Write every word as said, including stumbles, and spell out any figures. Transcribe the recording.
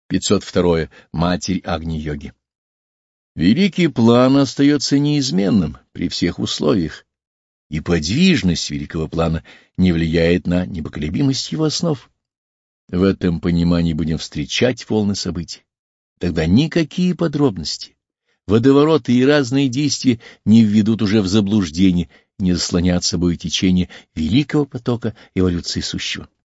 пятьсот два. Матерь Агни-йоги. Великий план остается неизменным при всех условиях, и подвижность великого плана не влияет на непоколебимость его основ. В этом понимании будем встречать волны событий. Тогда никакие подробности, водовороты и разные действия не введут уже в заблуждение, не заслонят собой течение великого потока эволюции сущего.